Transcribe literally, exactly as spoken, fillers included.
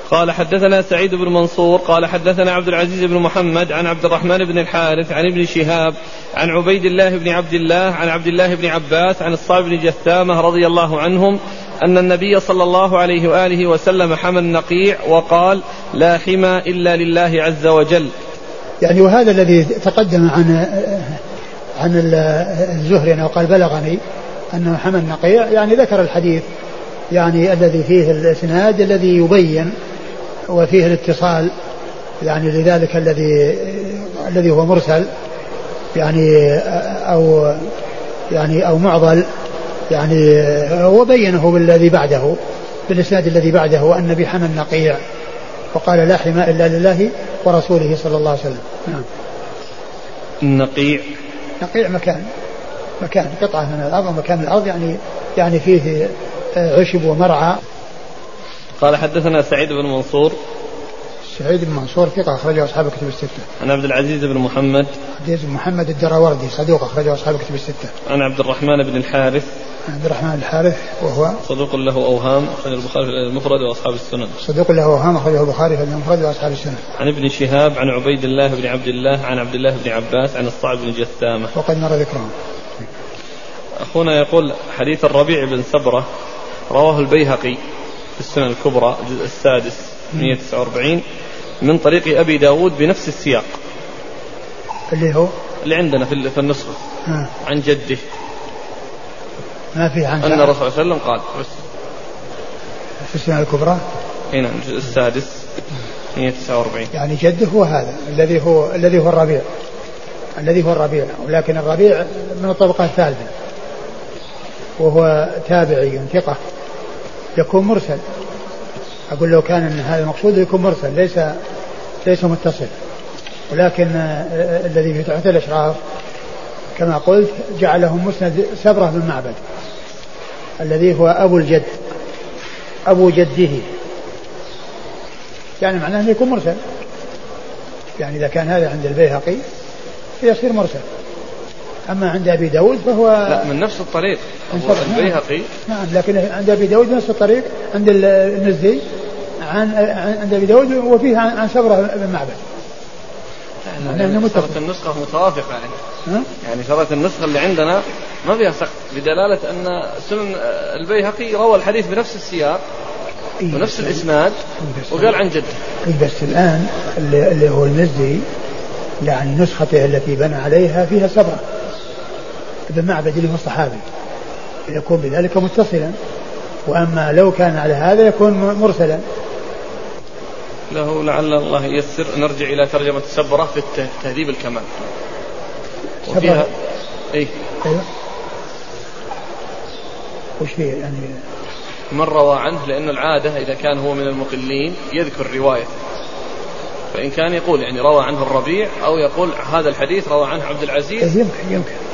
قال حدثنا سعيد بن منصور قال حدثنا عبد العزيز بن محمد عن عبد الرحمن بن الحارث عن ابن شهاب عن عبيد الله بن عبد الله عن عبد الله بن عباس عن الصائب بن جثامة رضي الله عنهم أن النبي صلى الله عليه وآله وسلم حمى النقيع وقال لا حمى إلا لله عز وجل. يعني وهذا الذي تقدم عن عن الزهري أنه قال بلغني أنه حمى النقيع، يعني ذكر الحديث يعني الذي فيه الإسناد الذي يبين وفيه الاتصال، يعني لذلك الذي الذي هو مرسل يعني أو يعني أو معضل يعني، وبينه بالذي بعده بالإسناد الذي بعده أن بحمى النقيع وقال لا حماء إلا لله ورسوله صلى الله عليه وسلم. نعم. النقيع نقيع مكان مكان قطعة من الأرض، ومكان الأرض يعني يعني فيه عشب ومرعى. قال حدثنا سعيد بن منصور سعيد بن منصور ثقة أخرجه أصحاب الكتب الستة. عن عبد العزيز بن محمد عبد العزيز بن محمد الدراوردي صدوق أخرجه أصحاب الكتب الستة. عن عبد الرحمن بن الحارث عبد الرحمن الحارث وهو صدوق له أوهام أخرجه البخاري في المفرد وأصحاب السنن. صدوق له أوهام أخرجه البخاري في المفرد وأصحاب السنن. عن ابن شهاب عن عبيد الله بن عبد الله عن عبد الله بن عباس عن الصائب بن جثامة وقد مر ذكرهم. أخونا يقول حديث الربيع بن سبرة رواه البيهقي في السنن الكبرى الجزء السادس مئة وتسعة وأربعين من طريق أبي داود بنفس السياق اللي هو اللي عندنا في النسخة آه. عن جده ما في عن أن الرسول صلى الله عليه وسلم قال بس في السنن الكبرى هنا الجزء السادس مئة وتسعة وأربعين، يعني جده هو هذا الذي هو الذي هو الربيع الذي هو الربيع ولكن الربيع من الطبقة الثالثة وهو تابعي ثقة يكون مرسل. أقول لو كان إن هذا المقصود يكون مرسل ليس ليس متصل، ولكن الذي في تحت الأشراف كما قلت جعلهم مسند سبرة بن معبد الذي هو أبو الجد أبو جده، يعني معناه أنه يكون مرسل. يعني إذا كان هذا عند البيهقي يصير مرسل، أما عند أبي داود فهو لا من نفس الطريق البيهقي. نعم لكن عند أبي داود نفس الطريق عند المزي عن عند أبي داود وفيه عن, عن سبرة بن معبد. يعني صارت النسخة متوافقة يعني ها؟ يعني صارت النسخة اللي عندنا ما فيها سقط بدلالة أن سنن البيهقي روى الحديث بنفس السياق إيه ونفس الإسناد وقال عن جده. إيه بس الآن اللي, اللي هو المزي يعني نسخته التي بنى عليها فيها سبرة بن معبد اللي هو الصحابي يكون بذلك متصلا، وأما لو كان على هذا يكون مرسلا. له لعل الله ييسر نرجع إلى ترجمة سبرة في تهذيب الكمال وفيها إيه أيوة. وش فيه يعني من روى عنه، لأن العادة إذا كان هو من المقلين يذكر رواية، فإن كان يقول يعني روى عنه الربيع أو يقول هذا الحديث روى عنه عبد العزيز يمكن يمكن